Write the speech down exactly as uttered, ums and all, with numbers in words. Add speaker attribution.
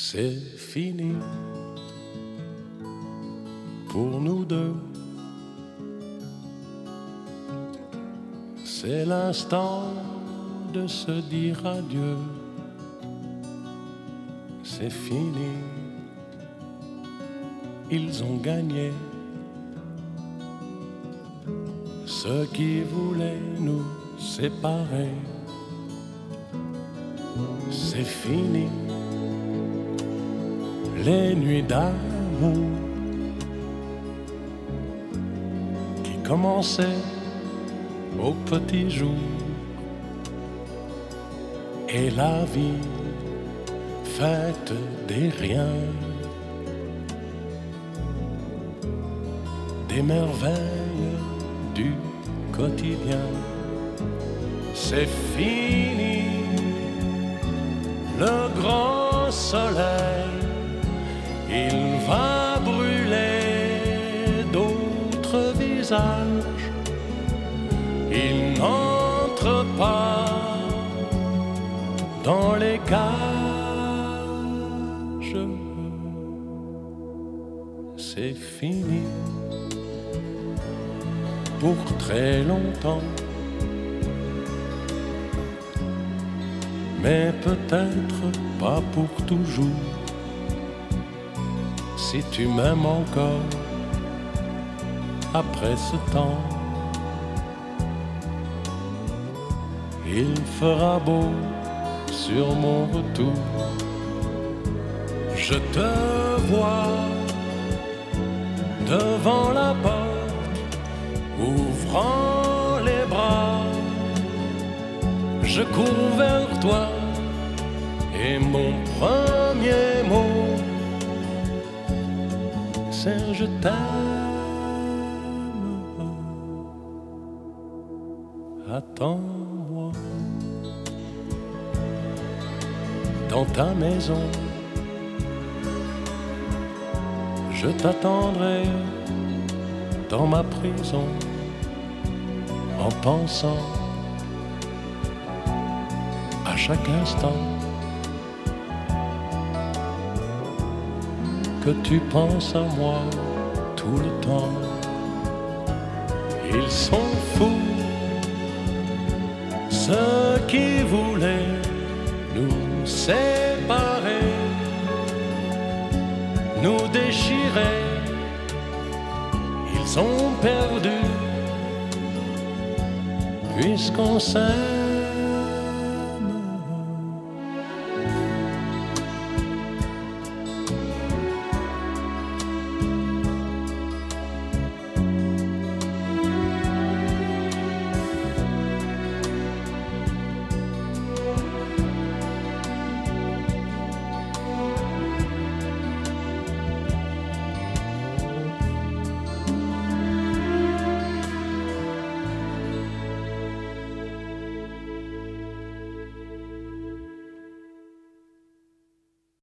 Speaker 1: C'est fini pour nous deux. C'est l'instant de se dire adieu. C'est fini, ils ont gagné. Ceux qui voulaient nous séparer, c'est fini. Les nuits d'amour qui commençaient au petit jour, et la vie faite des riens, des merveilles du quotidien. C'est fini, le grand soleil, il va brûler d'autres visages. Il n'entre pas dans les cages. C'est fini pour très longtemps, mais peut-être pas pour toujours. Si tu m'aimes encore après ce temps, il fera beau sur mon retour. Je te vois devant la porte, ouvrant les bras. Je cours vers toi et mon premier mot, c'est je t'aime. Attends-moi dans ta maison, je t'attendrai dans ma prison, en pensant à chaque instant que tu penses à moi tout le temps. Ils sont fous, ceux qui voulaient nous séparer, nous déchirer. Ils ont perdu puisqu'on s'aime.